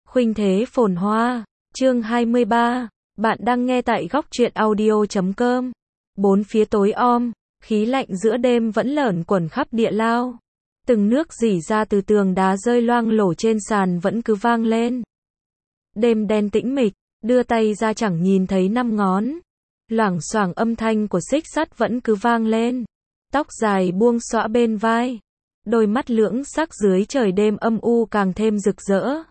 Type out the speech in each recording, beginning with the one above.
Khuynh thế phồn hoa, chương 23, bạn đang nghe tại góc truyện audio.com. Bốn phía tối om, khí lạnh giữa đêm vẫn lởn quẩn khắp địa lao. Từng nước rỉ ra từ tường đá rơi loang lổ trên sàn vẫn cứ vang lên. Đêm đen tĩnh mịch, đưa tay ra chẳng nhìn thấy năm ngón. Loảng xoảng âm thanh của xích sắt vẫn cứ vang lên. Tóc dài buông xõa bên vai. Đôi mắt lưỡng sắc dưới trời đêm âm u càng thêm rực rỡ.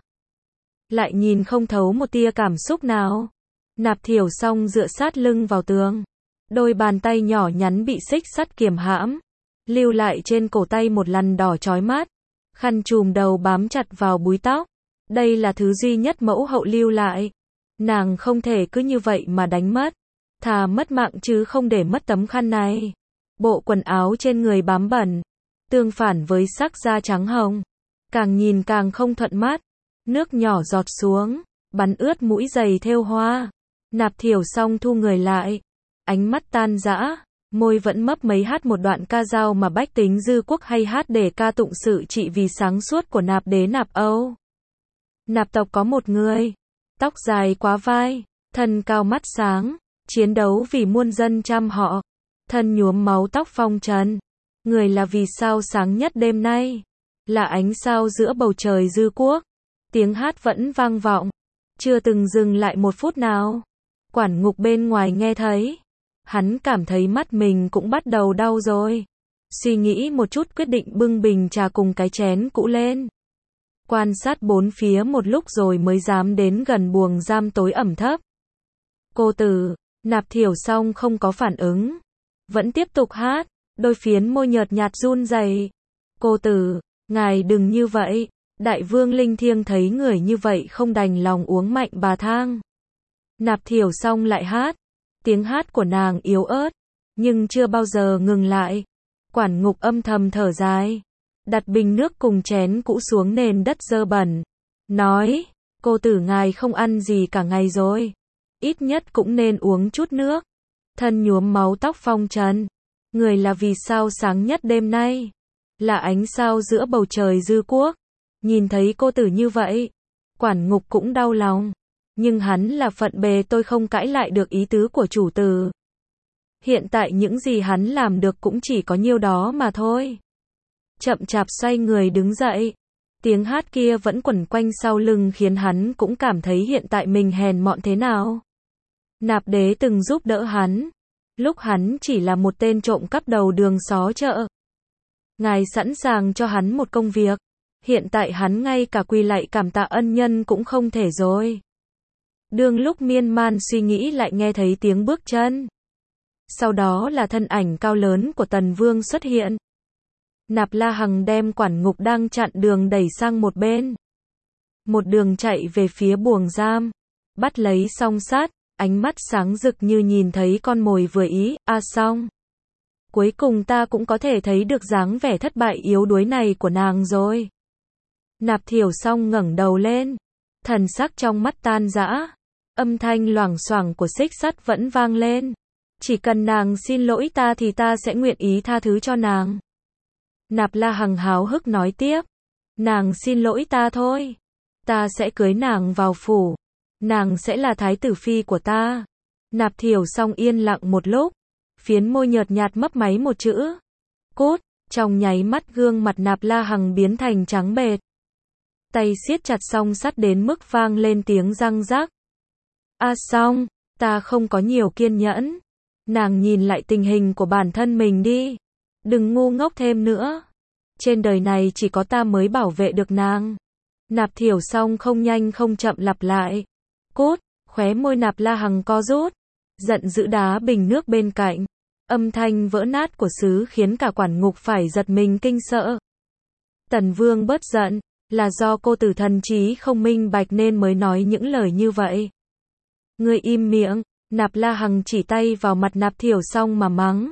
Lại nhìn không thấu một tia cảm xúc nào. Nạp Thiểu Song dựa sát lưng vào tường. Đôi bàn tay nhỏ nhắn bị xích sắt kiềm hãm. Lưu lại trên cổ tay một lằn đỏ chói mắt. Khăn trùm đầu bám chặt vào búi tóc. Đây là thứ duy nhất mẫu hậu lưu lại. Nàng không thể cứ như vậy mà đánh mất. Thà mất mạng chứ không để mất tấm khăn này. Bộ quần áo trên người bám bẩn. Tương phản với sắc da trắng hồng. Càng nhìn càng không thuận mắt. Nước nhỏ giọt xuống, bắn ướt mũi giày thêu hoa. Nạp Thiểu Song thu người lại. Ánh mắt tan rã, môi vẫn mấp mấy hát một đoạn ca dao mà bách tính dư quốc hay hát để ca tụng sự trị vì sáng suốt của nạp đế Nạp Âu. Nạp tộc có một người, tóc dài quá vai, thân cao mắt sáng, chiến đấu vì muôn dân trăm họ, thân nhuốm máu tóc phong trần. Người là vì sao sáng nhất đêm nay, là ánh sao giữa bầu trời dư quốc. Tiếng hát vẫn vang vọng, chưa từng dừng lại một phút nào. Quản ngục bên ngoài nghe thấy, hắn cảm thấy mắt mình cũng bắt đầu đau rồi. Suy nghĩ một chút quyết định bưng bình trà cùng cái chén cũ lên. Quan sát bốn phía một lúc rồi mới dám đến gần buồng giam tối ẩm thấp. Cô tử, Nạp Thiểu Song không có phản ứng. Vẫn tiếp tục hát, đôi phiến môi nhợt nhạt run rẩy. Cô tử, ngài đừng như vậy. Đại vương Linh Thiêng thấy người như vậy không đành lòng uống mạnh bà thang. Nạp Thiểu Song lại hát. Tiếng hát của nàng yếu ớt, nhưng chưa bao giờ ngừng lại. Quản ngục âm thầm thở dài. Đặt bình nước cùng chén cũ xuống nền đất dơ bẩn. Nói, cô tử ngài không ăn gì cả ngày rồi. Ít nhất cũng nên uống chút nước. Thân nhuốm máu tóc phong trần. Người là vì sao sáng nhất đêm nay. Là ánh sao giữa bầu trời dư quốc. Nhìn thấy cô tử như vậy, quản ngục cũng đau lòng. Nhưng hắn là phận bề tôi không cãi lại được ý tứ của chủ tử. Hiện tại những gì hắn làm được cũng chỉ có nhiêu đó mà thôi. Chậm chạp xoay người đứng dậy. Tiếng hát kia vẫn quẩn quanh sau lưng khiến hắn cũng cảm thấy hiện tại mình hèn mọn thế nào. Nạp đế từng giúp đỡ hắn. Lúc hắn chỉ là một tên trộm cắp đầu đường xó chợ. Ngài sẵn sàng cho hắn một công việc. Hiện tại hắn ngay cả quỳ lạy cảm tạ ân nhân cũng không thể rồi. Đương lúc miên man suy nghĩ lại nghe thấy tiếng bước chân. Sau đó là thân ảnh cao lớn của Tần Vương xuất hiện. Nạp La Hằng đem quản ngục đang chặn đường đẩy sang một bên. Một đường chạy về phía buồng giam. Bắt lấy song sát, ánh mắt sáng rực như nhìn thấy con mồi vừa ý. Xong. Cuối cùng ta cũng có thể thấy được dáng vẻ thất bại yếu đuối này của nàng rồi. Nạp Thiểu Song ngẩng đầu lên. Thần sắc trong mắt tan rã. Âm thanh loảng xoảng của xích sắt vẫn vang lên. Chỉ cần nàng xin lỗi ta thì ta sẽ nguyện ý tha thứ cho nàng. Nạp La Hằng háo hức nói tiếp. Nàng xin lỗi ta thôi. Ta sẽ cưới nàng vào phủ. Nàng sẽ là thái tử phi của ta. Nạp Thiểu Song yên lặng một lúc. Phiến môi nhợt nhạt mấp máy một chữ. Cút. Trong nháy mắt gương mặt Nạp La Hằng biến thành trắng bệch. Tay siết chặt song sắt đến mức vang lên tiếng răng rắc. Xong, ta không có nhiều kiên nhẫn. Nàng nhìn lại tình hình của bản thân mình đi. Đừng ngu ngốc thêm nữa. Trên đời này chỉ có ta mới bảo vệ được nàng. Nạp Thiểu Song không nhanh không chậm lặp lại. Cút, khóe môi Nạp La Hằng co rút. Giận dữ đá bình nước bên cạnh. Âm thanh vỡ nát của sứ khiến cả quản ngục phải giật mình kinh sợ. Tần Vương bớt giận. Là do cô tử thần trí không minh bạch nên mới nói những lời như vậy. Ngươi im miệng. Nạp La Hằng chỉ tay vào mặt Nạp Thiểu Song mà mắng.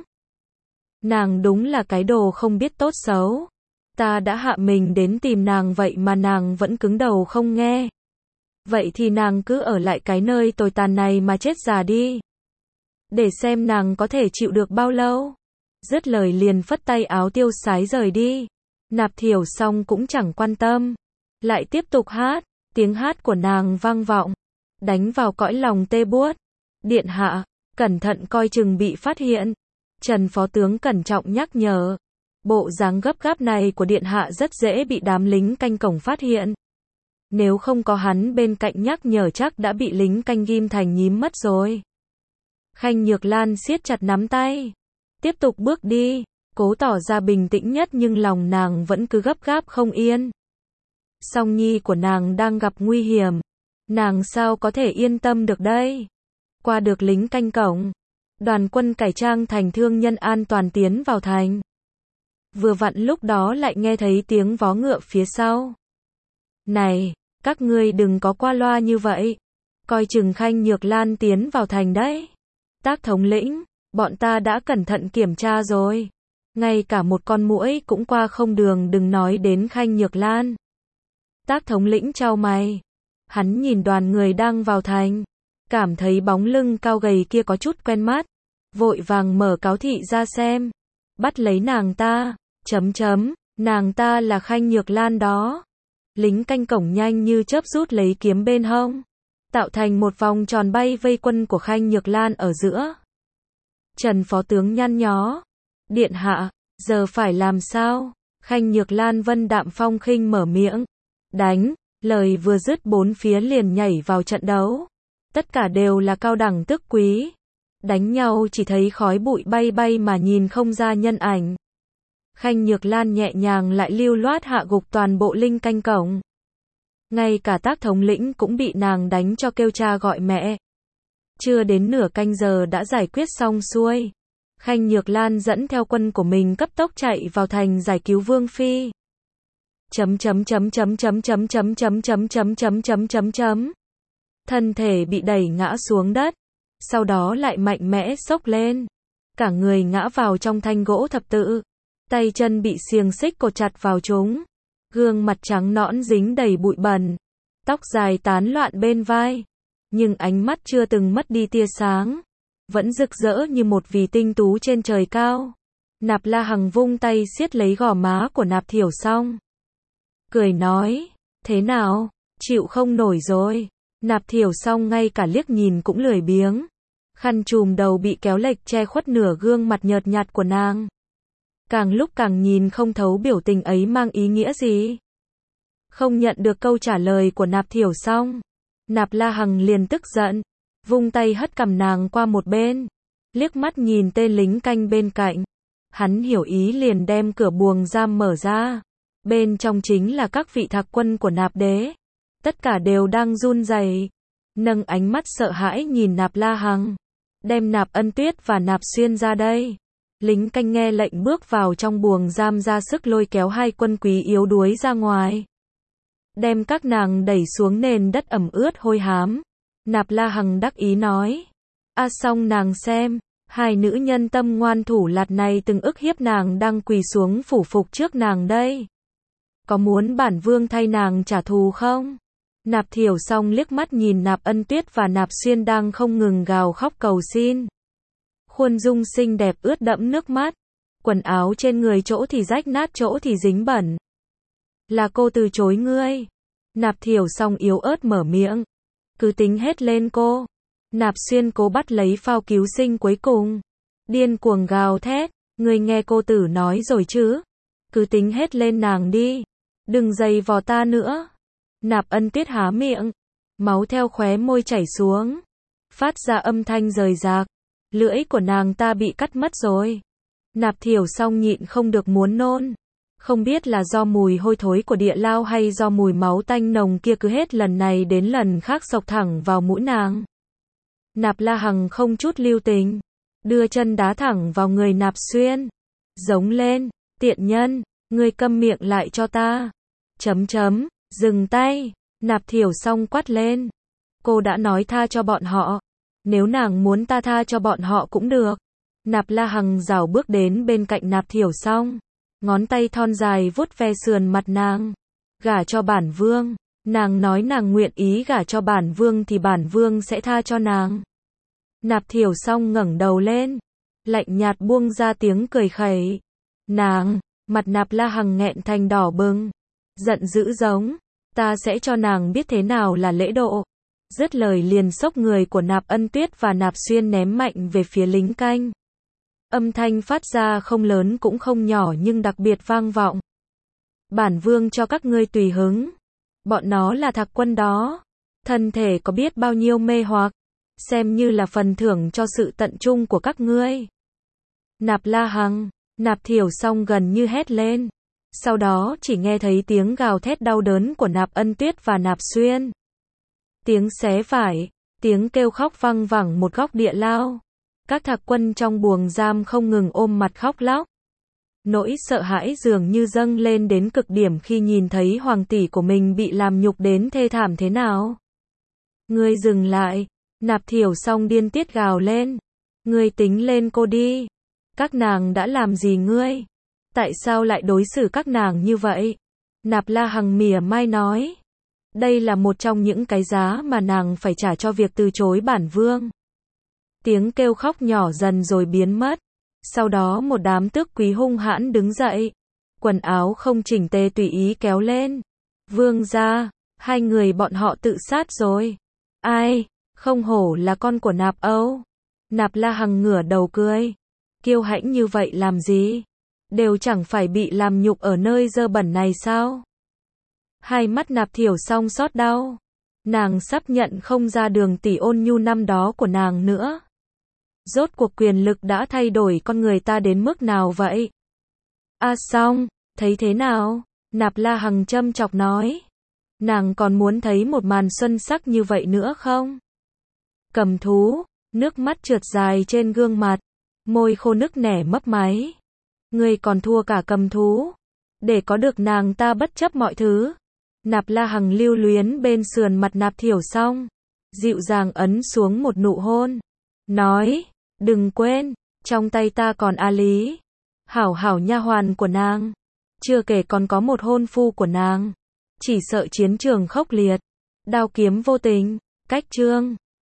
Nàng đúng là cái đồ không biết tốt xấu. Ta đã hạ mình đến tìm nàng vậy mà nàng vẫn cứng đầu không nghe. Vậy thì nàng cứ ở lại cái nơi tồi tàn này mà chết già đi. Để xem nàng có thể chịu được bao lâu. Dứt lời liền phất tay áo tiêu sái rời đi. Nạp Thiểu Song cũng chẳng quan tâm. Lại tiếp tục hát. Tiếng hát của nàng vang vọng, đánh vào cõi lòng tê buốt. Điện hạ, cẩn thận coi chừng bị phát hiện. Trần phó tướng cẩn trọng nhắc nhở. Bộ dáng gấp gáp này của điện hạ rất dễ bị đám lính canh cổng phát hiện. Nếu không có hắn bên cạnh nhắc nhở chắc đã bị lính canh ghim thành nhím mất rồi. Khanh Nhược Lan siết chặt nắm tay. Tiếp tục bước đi, cố tỏ ra bình tĩnh nhất nhưng lòng nàng vẫn cứ gấp gáp không yên. Song nhi của nàng đang gặp nguy hiểm. Nàng sao có thể yên tâm được đây? Qua được lính canh cổng, đoàn quân cải trang thành thương nhân an toàn tiến vào thành. Vừa vặn lúc đó lại nghe thấy tiếng vó ngựa phía sau. Này, các ngươi đừng có qua loa như vậy. Coi chừng Khanh Nhược Lan tiến vào thành đấy. Tác thống lĩnh, bọn ta đã cẩn thận kiểm tra rồi. Ngay cả một con muỗi cũng qua không đường, đừng nói đến Khanh Nhược Lan. Tác thống lĩnh chau mày. Hắn nhìn đoàn người đang vào thành, cảm thấy bóng lưng cao gầy kia có chút quen mắt. Vội vàng mở cáo thị ra xem. Bắt lấy nàng ta, nàng ta là Khanh Nhược Lan đó. Lính canh cổng nhanh như chớp rút lấy kiếm bên hông, tạo thành một vòng tròn bay vây quân của Khanh Nhược Lan ở giữa. Trần phó tướng nhăn nhó. Điện hạ, giờ phải làm sao? Khanh Nhược Lan vân đạm phong khinh mở miệng. Đánh, lời vừa dứt bốn phía liền nhảy vào trận đấu. Tất cả đều là cao đẳng tước quý. Đánh nhau chỉ thấy khói bụi bay bay mà nhìn không ra nhân ảnh. Khanh Nhược Lan nhẹ nhàng lại lưu loát hạ gục toàn bộ lính canh cổng. Ngay cả Tác thống lĩnh cũng bị nàng đánh cho kêu cha gọi mẹ. Chưa đến nửa canh giờ đã giải quyết xong xuôi. Khanh Nhược Lan dẫn theo quân của mình cấp tốc chạy vào thành giải cứu Vương phi. Thân thể bị đẩy ngã xuống đất, sau đó lại mạnh mẽ xốc lên. Cả người ngã vào trong thanh gỗ thập tự. Tay chân bị xiềng xích cột chặt vào chúng. Gương mặt trắng nõn dính đầy bụi bẩn. Tóc dài tán loạn bên vai. Nhưng ánh mắt chưa từng mất đi tia sáng. Vẫn rực rỡ như một vì tinh tú trên trời cao. Nạp La Hằng vung tay siết lấy gò má của Nạp Thiểu Song. Cười nói, thế nào, chịu không nổi rồi. Nạp Thiểu Song ngay cả liếc nhìn cũng lười biếng. Khăn trùm đầu bị kéo lệch che khuất nửa gương mặt nhợt nhạt của nàng. Càng lúc càng nhìn không thấu biểu tình ấy mang ý nghĩa gì. Không nhận được câu trả lời của Nạp Thiểu Song, Nạp La Hằng liền tức giận, vung tay hất cằm nàng qua một bên, liếc mắt nhìn tên lính canh bên cạnh. Hắn hiểu ý liền đem cửa buồng giam mở ra. Bên trong chính là các vị thạc quân của Nạp đế. Tất cả đều đang run rẩy, nâng ánh mắt sợ hãi nhìn Nạp La Hằng. Đem Nạp Ân Tuyết và Nạp Xuyên ra đây. Lính canh nghe lệnh bước vào trong buồng giam, ra sức lôi kéo hai quân quý yếu đuối ra ngoài. Đem các nàng đẩy xuống nền đất ẩm ướt hôi hám. Nạp La Hằng đắc ý nói. Xong nàng xem, hai nữ nhân tâm ngoan thủ lạt này từng ức hiếp nàng đang quỳ xuống phủ phục trước nàng đây. Có muốn bản vương thay nàng trả thù không? Nạp Thiểu Song liếc mắt nhìn Nạp Ân Tuyết và Nạp Xuyên đang không ngừng gào khóc cầu xin. Khuôn dung xinh đẹp ướt đẫm nước mắt. Quần áo trên người chỗ thì rách nát, chỗ thì dính bẩn. Là cô từ chối ngươi. Nạp Thiểu Song yếu ớt mở miệng. Cứ tính hết lên cô. Nạp Xuyên cố bắt lấy phao cứu sinh cuối cùng. Điên cuồng gào thét. Ngươi nghe cô tử nói rồi chứ. Cứ tính hết lên nàng đi. Đừng giày vò ta nữa. Nạp Ân Tuyết há miệng. Máu theo khóe môi chảy xuống. Phát ra âm thanh rời rạc. Lưỡi của nàng ta bị cắt mất rồi. Nạp Thiểu Song nhịn không được muốn nôn. Không biết là do mùi hôi thối của địa lao hay do mùi máu tanh nồng kia cứ hết lần này đến lần khác xộc thẳng vào mũi nàng. Nạp La Hằng không chút lưu tình, đưa chân đá thẳng vào người Nạp Xuyên. Giống lên, tiện nhân, ngươi câm miệng lại cho ta. Dừng tay. Nạp Thiểu Song quát lên. Cô đã nói tha cho bọn họ. Nếu nàng muốn ta tha cho bọn họ cũng được. Nạp La Hằng rảo bước đến bên cạnh Nạp Thiểu Song. Ngón tay thon dài vuốt ve sườn mặt nàng. Gả cho bản vương. Nàng nói nàng nguyện ý gả cho bản vương thì bản vương sẽ tha cho nàng. Nạp Thiểu Song ngẩng đầu lên. Lạnh nhạt buông ra tiếng cười khẩy. Nàng, mặt Nạp La Hằng nghẹn thành đỏ bừng. Giận dữ giống. ta sẽ cho nàng biết thế nào là lễ độ. Dứt lời liền xốc người của Nạp Ân Tuyết và Nạp Xuyên ném mạnh về phía lính canh. Âm thanh phát ra không lớn cũng không nhỏ nhưng đặc biệt vang vọng. Bản vương cho các ngươi tùy hứng. Bọn nó là thạc quân đó. Thân thể có biết bao nhiêu mê hoặc. Xem như là phần thưởng cho sự tận trung của các ngươi. Nạp La Hằng, Nạp Thiểu Song gần như hét lên. Sau đó chỉ nghe thấy tiếng gào thét đau đớn của Nạp Ân Tuyết và Nạp Xuyên. Tiếng xé vải, tiếng kêu khóc văng vẳng một góc địa lao. Các thạc quân trong buồng giam không ngừng ôm mặt khóc lóc. Nỗi sợ hãi dường như dâng lên đến cực điểm khi nhìn thấy hoàng tỷ của mình bị làm nhục đến thê thảm thế nào. Ngươi dừng lại, Nạp Thiểu Song điên tiết gào lên. Ngươi tính lên cô đi. Các nàng đã làm gì ngươi? Tại sao lại đối xử các nàng như vậy? Nạp La Hằng mỉa mai nói. Đây là một trong những cái giá mà nàng phải trả cho việc từ chối bản vương. Tiếng kêu khóc nhỏ dần rồi biến mất. Sau đó một đám tước quý hung hãn đứng dậy. Quần áo không chỉnh tề tùy ý kéo lên. Vương gia, hai người bọn họ tự sát rồi. Ai, không hổ là con của Nạp Âu. Nạp La Hằng ngửa đầu cười. Kiêu hãnh như vậy làm gì? Đều chẳng phải bị làm nhục ở nơi dơ bẩn này sao? Hai mắt Nạp Thiểu Song xót đau. Nàng sắp nhận không ra đường tỷ ôn nhu năm đó của nàng nữa. Rốt cuộc quyền lực đã thay đổi con người ta đến mức nào vậy? Song, thấy thế nào? Nạp La Hằng châm chọc nói. Nàng còn muốn thấy một màn xuân sắc như vậy nữa không? Cầm thú, nước mắt trượt dài trên gương mặt, môi khô nức nẻ mấp máy. Ngươi còn thua cả cầm thú. Để có được nàng ta bất chấp mọi thứ. Nạp La Hằng lưu luyến bên sườn mặt Nạp Thiểu Song, dịu dàng ấn xuống một nụ hôn. Nói, đừng quên, trong tay ta còn A Lý, hảo hảo nha hoàn của nàng. Chưa kể còn có một hôn phu của nàng. Chỉ sợ chiến trường khốc liệt, đao kiếm vô tình, cách chương.